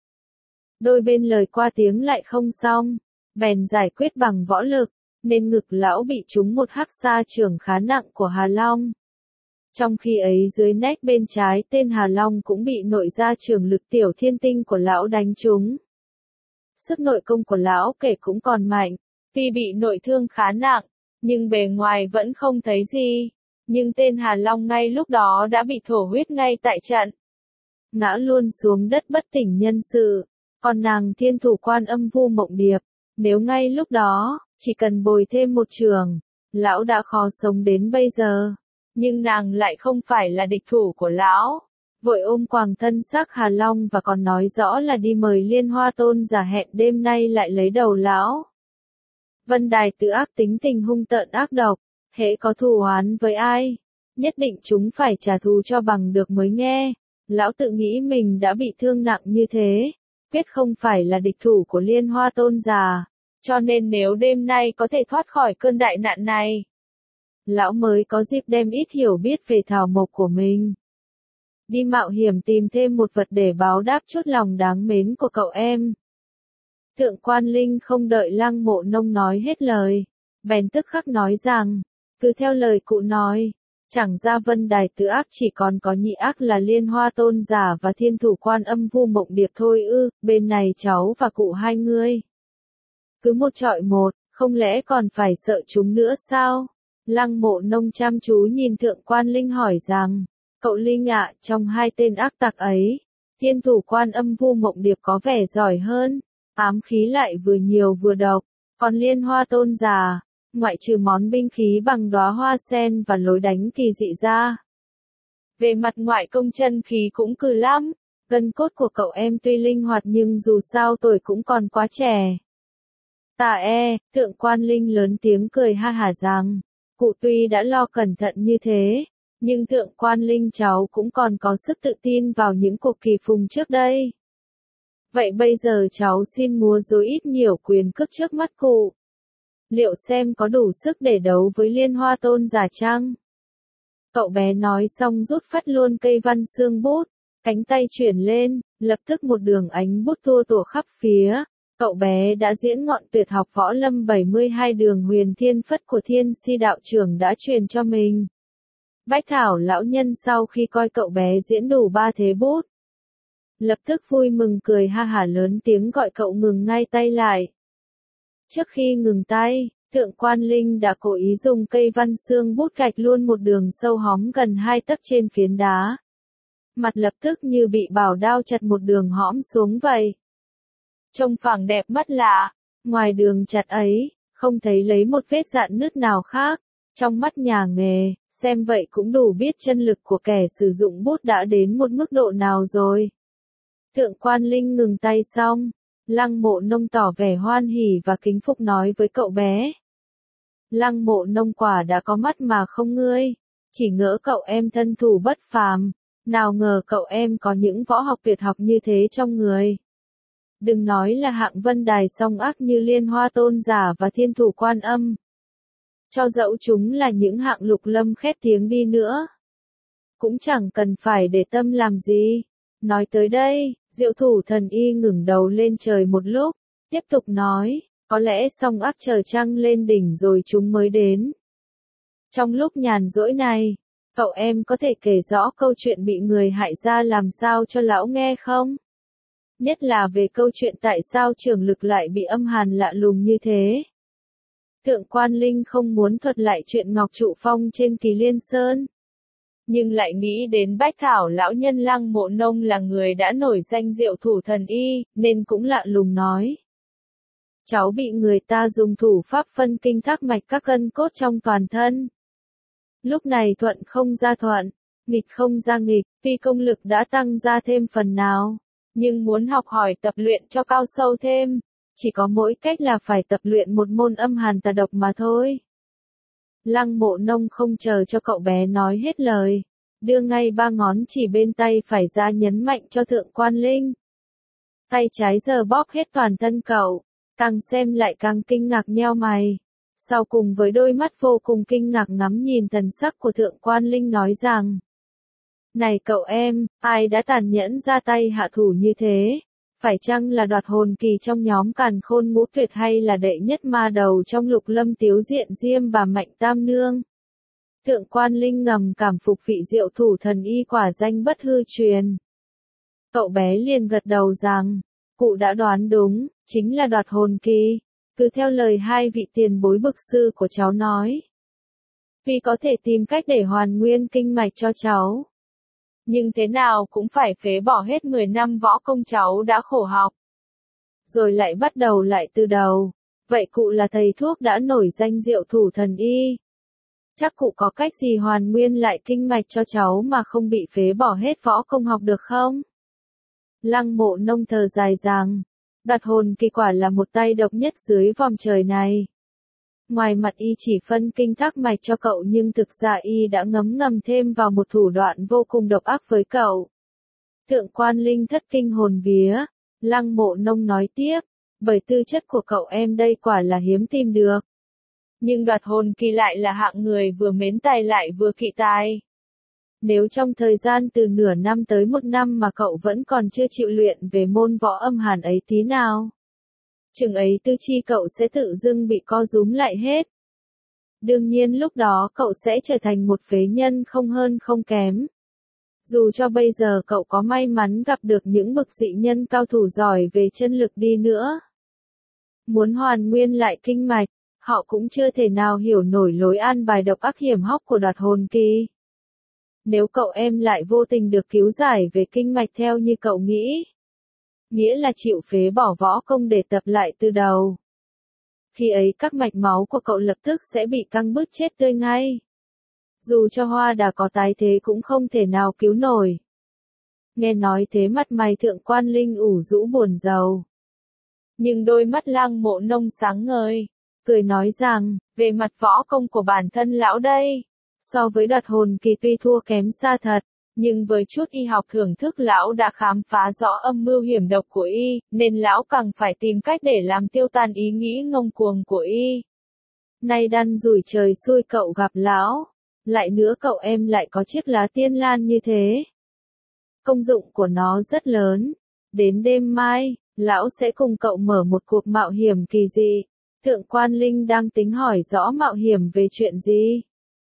Đôi bên lời qua tiếng lại không xong, bèn giải quyết bằng võ lực, nên ngực lão bị trúng một hắc sa chưởng khá nặng của Hà Long. Trong khi ấy dưới nách bên trái tên Hà Long cũng bị nội gia chưởng lực tiểu thiên tinh của lão đánh trúng. Sức nội công của lão kể cũng còn mạnh, tuy bị nội thương khá nặng, nhưng bề ngoài vẫn không thấy gì. Nhưng tên Hà Long ngay lúc đó đã bị thổ huyết ngay tại trận. Ngã luôn xuống đất bất tỉnh nhân sự. Còn nàng thiên thủ Quan Âm Vu Mộng Điệp, nếu ngay lúc đó, chỉ cần bồi thêm một trường, lão đã khó sống đến bây giờ. Nhưng nàng lại không phải là địch thủ của lão. Vội ôm quàng thân xác Hà Long và còn nói rõ là đi mời Liên Hoa Tôn giả hẹn đêm nay lại lấy đầu lão. Vân Đài Tự Ác tính tình hung tợn ác độc, hễ có thù oán với ai, nhất định chúng phải trả thù cho bằng được mới nghe. Lão tự nghĩ mình đã bị thương nặng như thế, quyết không phải là địch thủ của Liên Hoa Tôn giả, cho nên nếu đêm nay có thể thoát khỏi cơn đại nạn này, lão mới có dịp đem ít hiểu biết về thảo mộc của mình. Đi mạo hiểm tìm thêm một vật để báo đáp chút lòng đáng mến của cậu em. Thượng quan Linh không đợi Lăng Mộ Nông nói hết lời, bèn tức khắc nói rằng, cứ theo lời cụ nói, chẳng ra Vân Đài Tự Ác chỉ còn có nhị ác là Liên Hoa Tôn giả và thiên thủ Quan Âm Vu Mộng Điệp thôi ư, bên này cháu và cụ hai ngươi. Cứ một trọi một, không lẽ còn phải sợ chúng nữa sao? Lăng Mộ Nông chăm chú nhìn Thượng quan Linh hỏi rằng, cậu Linh ạ, trong hai tên ác tặc ấy, thiên thủ Quan Âm Vu Mộng Điệp có vẻ giỏi hơn, ám khí lại vừa nhiều vừa độc, còn Liên Hoa Tôn giả, ngoại trừ món binh khí bằng đóa hoa sen và lối đánh kỳ dị ra, về mặt ngoại công chân khí cũng cừ lắm. Gân cốt của cậu em tuy linh hoạt nhưng dù sao tuổi cũng còn quá trẻ. Tà e, Thượng quan Linh lớn tiếng cười ha hả rằng, cụ tuy đã lo cẩn thận như thế, nhưng Thượng quan Linh cháu cũng còn có sức tự tin vào những cuộc kỳ phùng trước đây. Vậy bây giờ cháu xin múa dối ít nhiều quyền cước trước mắt cụ. Liệu xem có đủ sức để đấu với Liên Hoa Tôn giả chăng? Cậu bé nói xong rút phắt luôn cây văn xương bút, cánh tay chuyển lên, lập tức một đường ánh bút tua tủa khắp phía. Cậu bé đã diễn ngọn tuyệt học võ lâm bảy mươi hai đường huyền thiên phất của Thiên Si đạo trưởng đã truyền cho mình. Bách Thảo lão nhân sau khi coi cậu bé diễn đủ ba thế bút, lập tức vui mừng cười ha hả lớn tiếng gọi cậu ngừng ngay tay lại. Trước khi ngừng tay, Thượng quan Linh đã cố ý dùng cây văn xương bút gạch luôn một đường sâu hóm gần hai tấc trên phiến đá. Mặt lập tức như bị bảo đao chặt một đường hõm xuống vậy. Trông phẳng đẹp mắt lạ, ngoài đường chặt ấy, không thấy lấy một vết dạn nứt nào khác. Trong mắt nhà nghề, xem vậy cũng đủ biết chân lực của kẻ sử dụng bút đã đến một mức độ nào rồi. Thượng quan Linh ngừng tay xong, Lăng Mộ Nông tỏ vẻ hoan hỉ và kính phục nói với cậu bé. Lăng Mộ Nông quả đã có mắt mà không ngươi, chỉ ngỡ cậu em thân thủ bất phàm, nào ngờ cậu em có những võ học tuyệt học như thế trong người. Đừng nói là hạng Vân Đài song ác như Liên Hoa Tôn giả và thiên thủ Quan Âm. Cho dẫu chúng là những hạng lục lâm khét tiếng đi nữa, cũng chẳng cần phải để tâm làm gì. Nói tới đây, Diệu Thủ Thần Y ngẩng đầu lên trời một lúc, tiếp tục nói, có lẽ song ác chờ trăng lên đỉnh rồi chúng mới đến. Trong lúc nhàn rỗi này, cậu em có thể kể rõ câu chuyện bị người hại ra làm sao cho lão nghe không? Nhất là về câu chuyện tại sao Trường Lực lại bị âm hàn lạ lùng như thế. Thượng Quan Linh không muốn thuật lại chuyện Ngọc Trụ Phong trên Kỳ Liên Sơn, nhưng lại nghĩ đến Bách Thảo lão nhân Lăng Mộ Nông là người đã nổi danh Diệu Thủ Thần Y, nên cũng lạ lùng nói. Cháu bị người ta dùng thủ pháp phân kinh thác mạch các gân cốt trong toàn thân. Lúc này thuận không ra thuận, nghịch không ra nghịch, tuy công lực đã tăng ra thêm phần nào, nhưng muốn học hỏi tập luyện cho cao sâu thêm, chỉ có mỗi cách là phải tập luyện một môn âm hàn tà độc mà thôi. Lăng Mộ Nông không chờ cho cậu bé nói hết lời, đưa ngay ba ngón chỉ bên tay phải ra nhấn mạnh cho Thượng Quan Linh. Tay trái giờ bóp hết toàn thân cậu, càng xem lại càng kinh ngạc nheo mày. Sau cùng với đôi mắt vô cùng kinh ngạc ngắm nhìn thần sắc của Thượng Quan Linh nói rằng, này cậu em, ai đã tàn nhẫn ra tay hạ thủ như thế? Phải chăng là Đoạt Hồn Kỳ trong nhóm Càn Khôn Ngũ Tuyệt hay là đệ nhất ma đầu trong Lục Lâm Tiếu Diện Diêm và Mạnh Tam Nương? Thượng Quan Linh ngầm cảm phục vị Diệu Thủ Thần Y quả danh bất hư truyền. Cậu bé liền gật đầu rằng, cụ đã đoán đúng, chính là Đoạt Hồn Kỳ, cứ theo lời hai vị tiền bối bực sư của cháu nói. Vì có thể tìm cách để hoàn nguyên kinh mạch cho cháu, nhưng thế nào cũng phải phế bỏ hết mười năm võ công cháu đã khổ học. Rồi lại bắt đầu lại từ đầu. Vậy cụ là thầy thuốc đã nổi danh Diệu Thủ Thần Y. Chắc cụ có cách gì hoàn nguyên lại kinh mạch cho cháu mà không bị phế bỏ hết võ công học được không? Lăng Mộ Nông thở dài rằng, Đoạt Hồn Kỳ quả là một tay độc nhất dưới vòng trời này. Ngoài mặt y chỉ phân kinh thác mạch cho cậu nhưng thực ra y đã ngấm ngầm thêm vào một thủ đoạn vô cùng độc ác với cậu. Thượng Quan Linh thất kinh hồn vía, Lăng Mộ Nông nói tiếp, bởi tư chất của cậu em đây quả là hiếm tìm được. Nhưng Đoạt Hồn Kỳ lại là hạng người vừa mến tài lại vừa kỵ tài. Nếu trong thời gian từ nửa năm tới một năm mà cậu vẫn còn chưa chịu luyện về môn võ âm hàn ấy tí nào, chừng ấy tư chi cậu sẽ tự dưng bị co rúm lại hết. Đương nhiên lúc đó cậu sẽ trở thành một phế nhân không hơn không kém. Dù cho bây giờ cậu có may mắn gặp được những bậc dị nhân cao thủ giỏi về chân lực đi nữa, muốn hoàn nguyên lại kinh mạch, họ cũng chưa thể nào hiểu nổi lối an bài độc ác hiểm hóc của Đoạt Hồn Kỳ. Nếu cậu em lại vô tình được cứu giải về kinh mạch theo như cậu nghĩ, nghĩa là chịu phế bỏ võ công để tập lại từ đầu. Khi ấy các mạch máu của cậu lập tức sẽ bị căng bứt chết tươi ngay. Dù cho Hoa Đà có tái thế cũng không thể nào cứu nổi. Nghe nói thế mặt mày Thượng Quan Linh ủ rũ buồn rầu. Nhưng đôi mắt Lăng Mộ Nông sáng ngời, cười nói rằng, về mặt võ công của bản thân lão đây, so với Đoạt Hồn Kỳ tuy thua kém xa thật, nhưng với chút y học thưởng thức lão đã khám phá rõ âm mưu hiểm độc của y, nên lão càng phải tìm cách để làm tiêu tan ý nghĩ ngông cuồng của y. Nay đăn rủi trời xui cậu gặp lão, lại nữa cậu em lại có chiếc lá tiên lan như thế. Công dụng của nó rất lớn. Đến đêm mai, lão sẽ cùng cậu mở một cuộc mạo hiểm kỳ dị. Thượng Quan Linh đang tính hỏi rõ mạo hiểm về chuyện gì.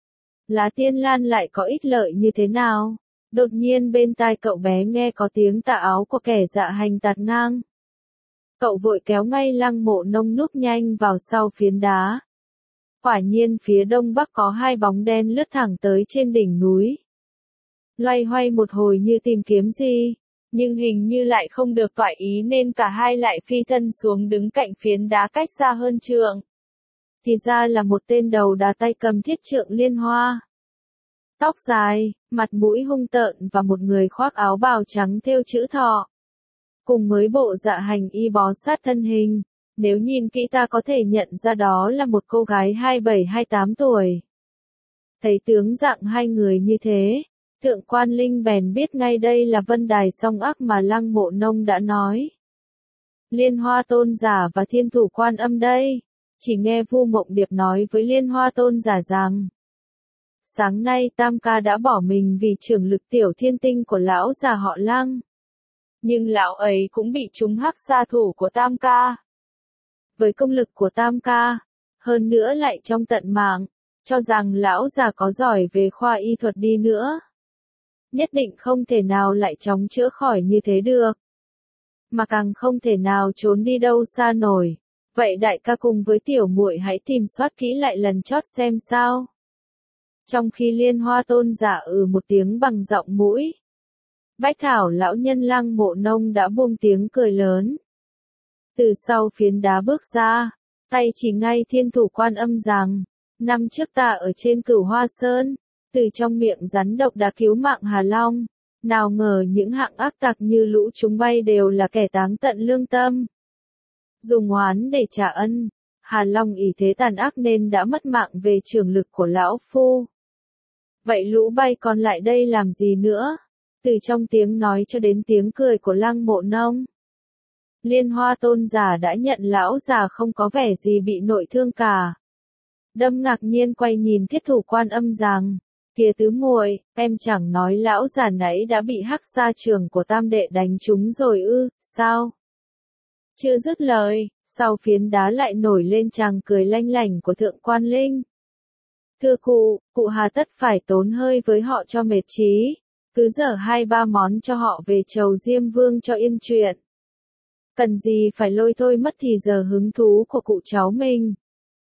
Lá tiên lan lại có ích lợi như thế nào? Đột nhiên bên tai cậu bé nghe có tiếng tà áo của kẻ dạ hành tạt ngang. Cậu vội kéo ngay Lăng Mộ Nông núp nhanh vào sau phiến đá. Quả nhiên phía đông bắc có hai bóng đen lướt thẳng tới trên đỉnh núi. Loay hoay một hồi như tìm kiếm gì, nhưng hình như lại không được toại ý nên cả hai lại phi thân xuống đứng cạnh phiến đá cách xa hơn trượng. Thì ra là một tên đầu đà tay cầm thiết trượng liên hoa. Tóc dài, mặt mũi hung tợn và một người khoác áo bào trắng thêu chữ thọ. Cùng với bộ dạ hành y bó sát thân hình, nếu nhìn kỹ ta có thể nhận ra đó là một cô gái hai bảy hai tám tuổi. Thấy tướng dạng hai người như thế, Thượng Quan Linh bèn biết ngay đây là Vân Đài Song Ác mà Lăng Mộ Nông đã nói. Liên Hoa Tôn giả và Thiên Thủ Quan Âm đây. Chỉ nghe Vu Mộng Điệp nói với Liên Hoa Tôn giả rằng, Sáng nay Tam ca đã bỏ mình vì trưởng lực tiểu thiên tinh của lão già họ Lăng. Nhưng lão ấy cũng bị trúng hắc sa thủ của Tam ca. Với công lực của Tam ca, hơn nữa lại trong tận mạng, cho rằng lão già có giỏi về khoa y thuật đi nữa, nhất định không thể nào lại chóng chữa khỏi như thế được. Mà càng không thể nào trốn đi đâu xa nổi. Vậy đại ca cùng với tiểu muội hãy tìm soát kỹ lại lần chót xem sao. Trong khi Liên Hoa Tôn giả ừ một tiếng bằng giọng mũi, Bách Thảo lão nhân Lăng Mộ Nông đã buông tiếng cười lớn. Từ sau phiến đá bước ra, tay chỉ ngay Thiên Thủ Quan Âm rằng, năm trước ta ở trên Cửu Hoa Sơn, từ trong miệng rắn độc đã cứu mạng Hà Long, nào ngờ những hạng ác tặc như lũ chúng bay đều là kẻ táng tận lương tâm. Dùng oán để trả ân, Hà Long ý thế tàn ác nên đã mất mạng về trường lực của lão phu. Vậy lũ bay còn lại đây làm gì nữa? Từ trong tiếng nói cho đến tiếng cười của Lăng Mộ Nông, Liên Hoa Tôn giả đã nhận lão già không có vẻ gì bị nội thương cả. Đâm ngạc nhiên quay nhìn Thiết Thủ Quan Âm rằng, kìa tứ muội, em chẳng nói lão già nãy đã bị hắc sa trường của tam đệ đánh trúng rồi ư, sao? Chưa dứt lời, sau phiến đá lại nổi lên tràng cười lanh lảnh của Thượng Quan Linh. Thưa cụ, cụ hà tất phải tốn hơi với họ cho mệt trí, cứ dở hai ba món cho họ về chầu Diêm Vương cho yên chuyện. Cần gì phải lôi thôi mất thì giờ hứng thú của cụ cháu mình.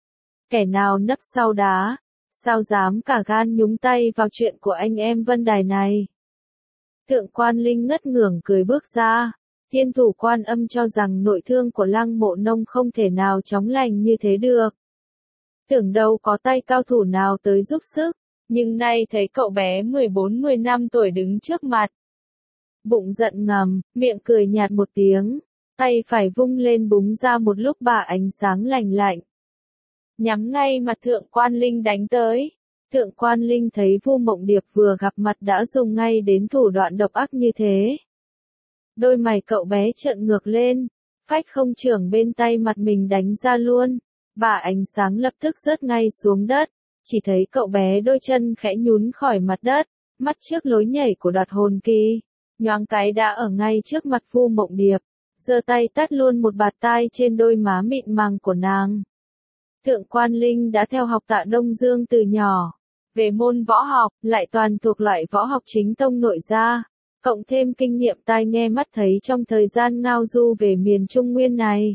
Kẻ nào nấp sau đá, sao dám cả gan nhúng tay vào chuyện của anh em Vân Đài này. Thượng Quan Linh ngất ngưởng cười bước ra, Thiên Thủ Quan Âm cho rằng nội thương của Lăng Mộ Nông không thể nào chóng lành như thế được. Tưởng đâu có tay cao thủ nào tới giúp sức, nhưng nay thấy cậu bé mười bốn mười lăm tuổi đứng trước mặt. Bụng giận ngầm, miệng cười nhạt một tiếng, tay phải vung lên búng ra một lúc bà ánh sáng lành lạnh. Nhắm ngay mặt Thượng Quan Linh đánh tới. Thượng Quan Linh thấy Vu Mộng Điệp vừa gặp mặt đã dùng ngay đến thủ đoạn độc ác như thế. Đôi mày cậu bé trợn ngược lên, phách không trưởng bên tay mặt mình đánh ra luôn. Bà ánh sáng lập tức rớt ngay xuống đất, chỉ thấy cậu bé đôi chân khẽ nhún khỏi mặt đất, mắt trước lối nhảy của Đoạt Hồn Kỳ, nhoáng cái đã ở ngay trước mặt Vu Mộng Điệp, giơ tay tát luôn một bạt tai trên đôi má mịn màng của nàng. Thượng Quan Linh đã theo học Tạ Đông Dương từ nhỏ, về môn võ học, lại toàn thuộc loại võ học chính tông nội gia, cộng thêm kinh nghiệm tai nghe mắt thấy trong thời gian ngao du về miền Trung Nguyên này.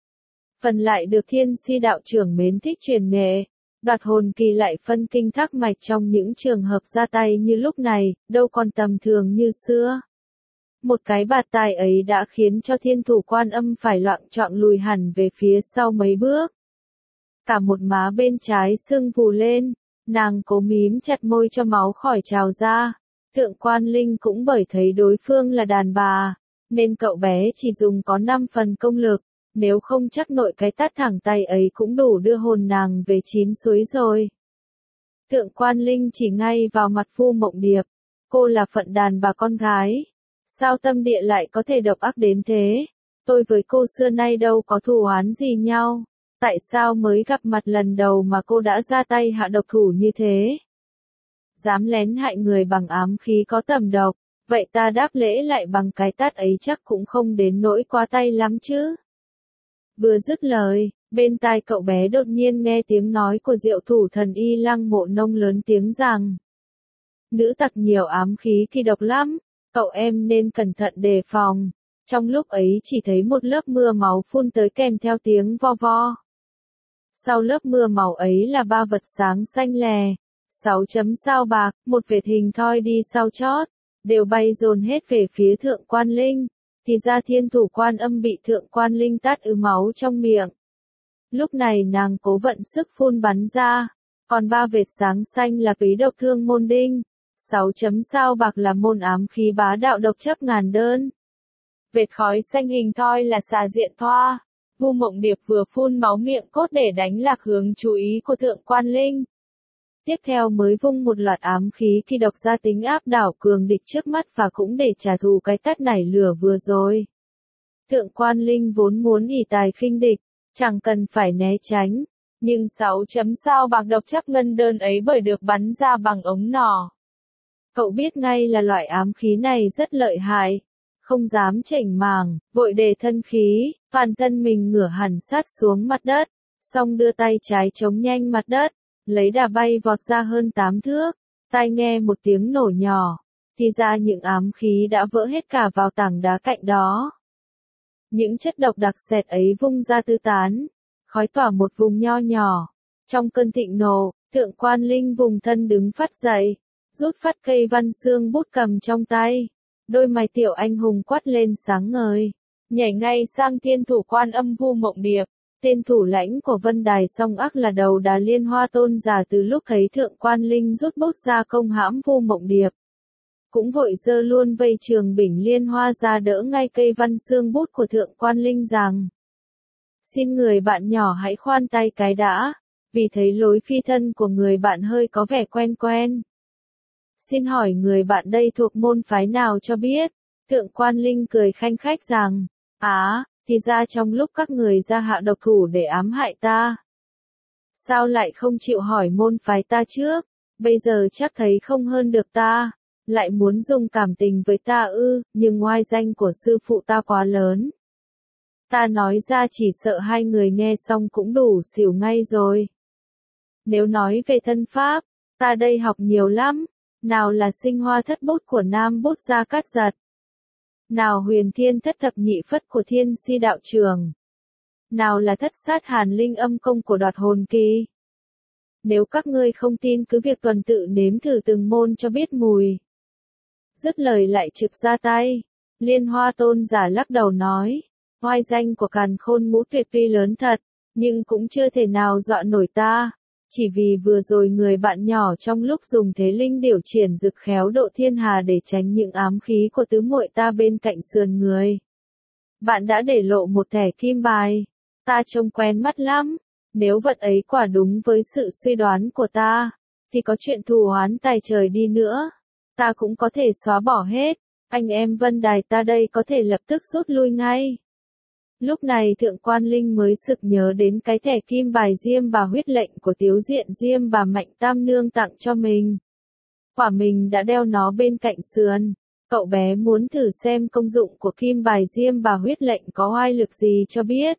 Phần lại được Thiên Si đạo trưởng mến thích truyền nghệ, Đoạt Hồn Kỳ lại phân kinh thác mạch trong những trường hợp ra tay như lúc này, đâu còn tầm thường như xưa. Một cái bạt tai ấy đã khiến cho Thiên Thủ Quan Âm phải loạng choạng lùi hẳn về phía sau mấy bước. Cả một má bên trái sưng vù lên, nàng cố mím chặt môi cho máu khỏi trào ra. Thượng Quan Linh cũng bởi thấy đối phương là đàn bà, nên cậu bé chỉ dùng có năm phần công lực, nếu không chắc nội cái tát thẳng tay ấy cũng đủ đưa hồn nàng về chín suối rồi. Thượng Quan Linh chỉ ngay vào mặt Vu Mộng Điệp, cô là phận đàn bà con gái, sao tâm địa lại có thể độc ác đến thế? Tôi với cô xưa nay đâu có thù oán gì nhau, tại sao mới gặp mặt lần đầu mà cô đã ra tay hạ độc thủ như thế? Dám lén hại người bằng ám khí có tầm độc, vậy ta đáp lễ lại bằng cái tát ấy chắc cũng không đến nỗi quá tay lắm chứ. Vừa dứt lời, bên tai cậu bé đột nhiên nghe tiếng nói của Diệu Thủ Thần Y Lăng Mộ Nông lớn tiếng rằng: Nữ tặc nhiều ám khí kỳ độc lắm, cậu em nên cẩn thận đề phòng. Trong lúc ấy chỉ thấy một lớp mưa máu phun tới kèm theo tiếng vo vo. Sau lớp mưa màu ấy là ba vật sáng xanh lè, sáu chấm sao bạc, một vệt hình thoi đi sau chót, đều bay dồn hết về phía Thượng Quan Linh. Thì ra Thiên Thủ Quan Âm bị Thượng Quan Linh tát ứ máu trong miệng. Lúc này nàng cố vận sức phun bắn ra, còn ba vệt sáng xanh là túy độc thương môn đinh, sáu chấm sao bạc là môn ám khí bá đạo độc chấp ngàn đơn. Vệt khói xanh hình thoi là xà diện thoa. Vu Mộng Điệp vừa phun máu miệng cốt để đánh lạc hướng chú ý của Thượng Quan Linh. Tiếp theo mới vung một loạt ám khí kỳ độc ra tính áp đảo cường địch trước mắt và cũng để trả thù cái tát nảy lửa vừa rồi. Thượng Quan Linh vốn muốn ỷ tài khinh địch, chẳng cần phải né tránh, Nhưng sáu chấm sao bạc độc chấp ngân đơn ấy bởi được bắn ra bằng ống nỏ. Cậu biết ngay là loại ám khí này rất lợi hại. Không dám chểnh màng, vội đề thân khí, toàn thân mình ngửa hẳn sát xuống mặt đất, xong đưa tay trái chống nhanh mặt đất, lấy đà bay vọt ra hơn tám thước, tai nghe một tiếng nổ nhỏ, thì ra những ám khí đã vỡ hết cả vào tảng đá cạnh đó. Những chất độc đặc sệt ấy vung ra tứ tán, khói tỏa một vùng nho nhỏ. Trong cơn thịnh nộ, Thượng Quan Linh vùng thân đứng phát dậy, rút phát cây văn xương bút cầm trong tay. Đôi mày tiểu anh hùng quát lên sáng ngời, nhảy ngay sang Thiên Thủ Quan Âm Vu Mộng Điệp. Tên thủ lãnh của Vân Đài Song Ác là đầu đà Liên Hoa Tôn giả. Từ lúc thấy Thượng Quan Linh rút bút ra công hãm Vu Mộng Điệp, cũng vội giơ luôn vây trường bỉnh Liên Hoa ra đỡ ngay cây văn xương bút của Thượng Quan Linh rằng: xin người bạn nhỏ hãy khoan tay cái đã, vì thấy lối phi thân của người bạn hơi có vẻ quen quen. Xin hỏi người bạn đây thuộc môn phái nào cho biết? Thượng Quan Linh cười khanh khách rằng: á, thì ra trong lúc các người ra hạ độc thủ để ám hại ta, sao lại không chịu hỏi môn phái ta trước, bây giờ chắc thấy không hơn được ta, lại muốn dùng cảm tình với ta ư, nhưng oai danh của sư phụ ta quá lớn. Ta nói ra chỉ sợ hai người nghe xong cũng đủ xỉu ngay rồi. Nếu nói về thân pháp, ta đây học nhiều lắm, nào là sinh hoa thất bút của Nam Bút Gia Cát Giật, nào huyền thiên thất thập nhị phất của Thiên Si Đạo Trường, nào là thất sát hàn linh âm công của Đoạt Hồn Kỳ. Nếu các ngươi không tin cứ việc tuần tự nếm thử từng môn cho biết mùi. Dứt lời lại trực ra tay. Liên Hoa Tôn giả lắc đầu nói: oai danh của Càn Khôn Ngũ Tuyệt tuy lớn thật, nhưng cũng chưa thể nào dọa nổi ta. Chỉ vì vừa rồi người bạn nhỏ trong lúc dùng thế linh điều triển dực khéo độ thiên hà để tránh những ám khí của tứ muội ta bên cạnh sườn người. Bạn đã để lộ một thẻ kim bài. Ta trông quen mắt lắm. Nếu vận ấy quả đúng với sự suy đoán của ta, thì có chuyện thù oán tài trời đi nữa, ta cũng có thể xóa bỏ hết. Anh em Vân Đài ta đây có thể lập tức rút lui ngay. Lúc này Thượng Quan Linh mới sực nhớ đến cái thẻ kim bài Diêm Bà huyết lệnh của Tiếu Diện Diêm Bà Mạnh Tam Nương tặng cho mình. Quả mình đã đeo nó bên cạnh sườn. Cậu bé muốn thử xem công dụng của kim bài Diêm Bà huyết lệnh có oai lực gì cho biết.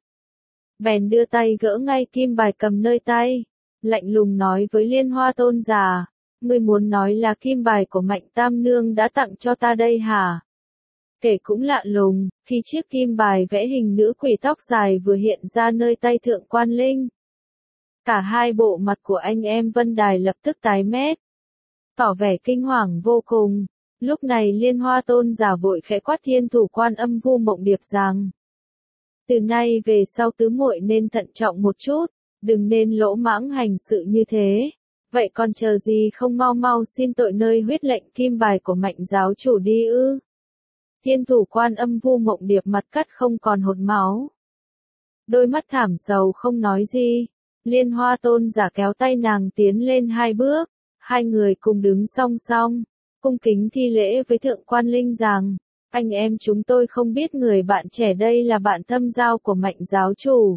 Bèn đưa tay gỡ ngay kim bài cầm nơi tay, lạnh lùng nói với Liên Hoa Tôn giả: ngươi muốn nói là kim bài của Mạnh Tam Nương đã tặng cho ta đây hả? Kể cũng lạ lùng, khi chiếc kim bài vẽ hình nữ quỷ tóc dài vừa hiện ra nơi tay Thượng Quan Linh, cả hai bộ mặt của anh em Vân Đài lập tức tái mét, tỏ vẻ kinh hoàng vô cùng. Lúc này Liên Hoa Tôn giả vội khẽ quát Thiên Thủ Quan Âm Vu Mộng Điệp rằng: từ nay về sau tứ muội nên thận trọng một chút, đừng nên lỗ mãng hành sự như thế. Vậy còn chờ gì không mau mau xin tội nơi huyết lệnh kim bài của Mạnh giáo chủ đi ư? Thiên Thủ Quan Âm Vu Mộng Điệp mặt cắt không còn hột máu, đôi mắt thảm sầu không nói gì. Liên Hoa Tôn giả kéo tay nàng tiến lên hai bước, hai người cùng đứng song song, cung kính thi lễ với Thượng Quan Linh rằng: anh em chúng tôi không biết người bạn trẻ đây là bạn thâm giao của Mạnh giáo chủ,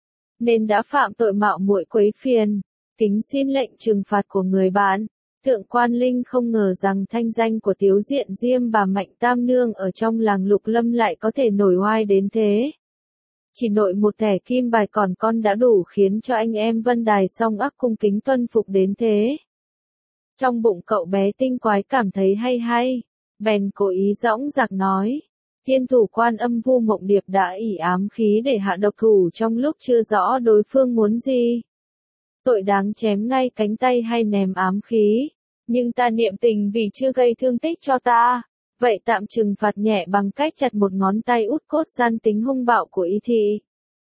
nên đã phạm tội mạo muội quấy phiền, kính xin lệnh trừng phạt của người bạn. Thượng Quan Linh không ngờ rằng thanh danh của Tiếu Diện Diêm Bà Mạnh Tam Nương ở trong làng Lục Lâm lại có thể nổi oai đến thế. Chỉ nội một thẻ kim bài còn con đã đủ khiến cho anh em Vân Đài Song Ác cung kính tuân phục đến thế. Trong bụng cậu bé tinh quái cảm thấy hay hay, bèn cố ý dõng dạc nói: Thiên Thủ Quan Âm Vu Mộng Điệp đã ỷ ám khí để hạ độc thủ trong lúc chưa rõ đối phương muốn gì. Tội đáng chém ngay cánh tay hay ném ám khí, nhưng ta niệm tình vì chưa gây thương tích cho ta, vậy tạm trừng phạt nhẹ bằng cách chặt một ngón tay út cốt gian tính hung bạo của y thị.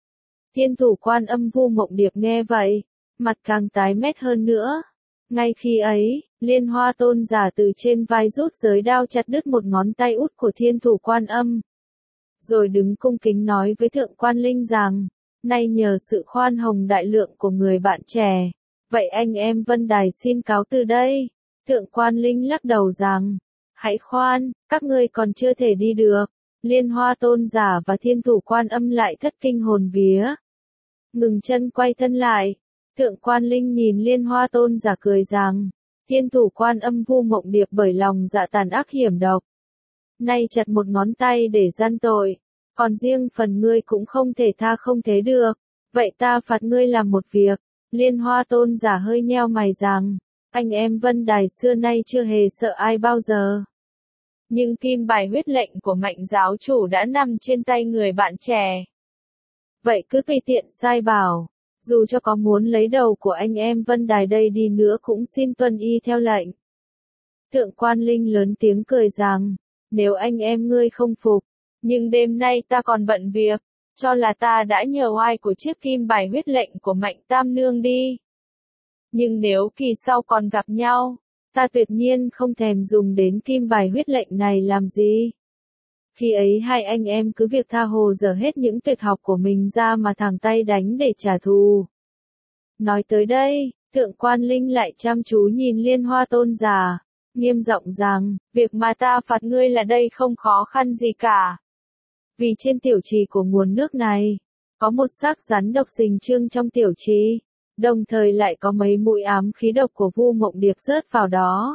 Thiên Thủ Quan Âm Vu Mộng Điệp nghe vậy, mặt càng tái mét hơn nữa. Ngay khi ấy, Liên Hoa Tôn giả từ trên vai rút giới đao chặt đứt một ngón tay út của Thiên Thủ Quan Âm, rồi đứng cung kính nói với Thượng Quan Linh rằng: nay nhờ sự khoan hồng đại lượng của người bạn trẻ, vậy anh em Vân Đài xin cáo từ đây. Thượng Quan Linh lắc đầu rằng: hãy khoan, các ngươi còn chưa thể đi được. Liên Hoa Tôn giả và Thiên Thủ Quan Âm lại thất kinh hồn vía, ngừng chân quay thân lại. Thượng Quan Linh nhìn Liên Hoa Tôn giả cười rằng, thiên thủ Quan Âm Vu Mộng Điệp bởi lòng dạ tàn ác hiểm độc, nay chặt một ngón tay để gian tội, còn riêng phần ngươi cũng không thể tha không thế được, vậy ta phạt ngươi làm một việc. Liên Hoa Tôn giả hơi nheo mày rằng, anh em Vân Đài xưa nay chưa hề sợ ai bao giờ. Nhưng kim bài huyết lệnh của Mạnh giáo chủ đã nằm trên tay người bạn trẻ. Vậy cứ tùy tiện sai bảo, dù cho có muốn lấy đầu của anh em Vân Đài đây đi nữa cũng xin tuân y theo lệnh. Thượng Quan Linh lớn tiếng cười rằng, nếu anh em ngươi không phục, nhưng đêm nay ta còn bận việc, cho là ta đã nhờ oai của chiếc kim bài huyết lệnh của Mạnh Tam Nương đi. Nhưng nếu kỳ sau còn gặp nhau, ta tuyệt nhiên không thèm dùng đến kim bài huyết lệnh này làm gì. Khi ấy hai anh em cứ việc tha hồ dở hết những tuyệt học của mình ra mà thẳng tay đánh để trả thù. Nói tới đây, Thượng Quan Linh lại chăm chú nhìn Liên Hoa Tôn giả, nghiêm giọng rằng, việc mà ta phạt ngươi là đây không khó khăn gì cả. Vì trên tiểu trì của nguồn nước này, có một xác rắn độc sình trương trong tiểu trì, đồng thời lại có mấy mũi ám khí độc của Vu Mộng Điệp rớt vào đó.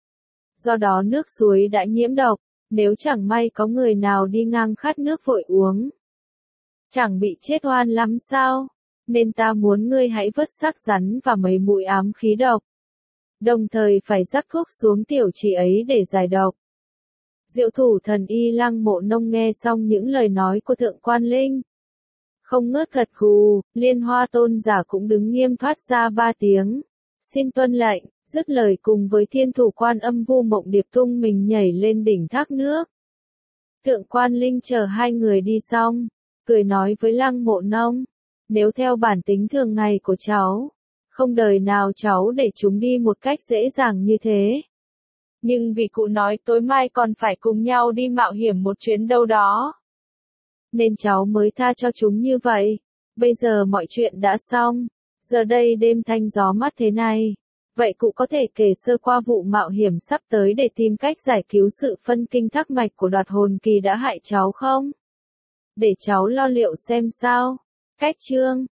Do đó nước suối đã nhiễm độc, nếu chẳng may có người nào đi ngang khát nước vội uống, chẳng bị chết oan lắm sao, nên ta muốn ngươi hãy vứt xác rắn và mấy mũi ám khí độc, đồng thời phải rắc thuốc xuống tiểu trì ấy để giải độc. Diệu thủ thần y Lăng Mộ Nông nghe xong những lời nói của Thượng Quan Linh, không ngớt gật gù. Liên Hoa Tôn giả cũng đứng nghiêm thoát ra ba tiếng, xin tuân lệnh, dứt lời cùng với thiên thủ Quan Âm Vu Mộng Điệp tung mình nhảy lên đỉnh thác nước. Thượng Quan Linh chờ hai người đi xong, cười nói với Lăng Mộ Nông, nếu theo bản tính thường ngày của cháu, không đời nào cháu để chúng đi một cách dễ dàng như thế. Nhưng vì cụ nói tối mai còn phải cùng nhau đi mạo hiểm một chuyến đâu đó, nên cháu mới tha cho chúng như vậy. Bây giờ mọi chuyện đã xong, giờ đây đêm thanh gió mát thế này, vậy cụ có thể kể sơ qua vụ mạo hiểm sắp tới để tìm cách giải cứu sự phân kinh thác mạch của Đoạt Hồn Kỳ đã hại cháu không? Để cháu lo liệu xem sao. Cách chương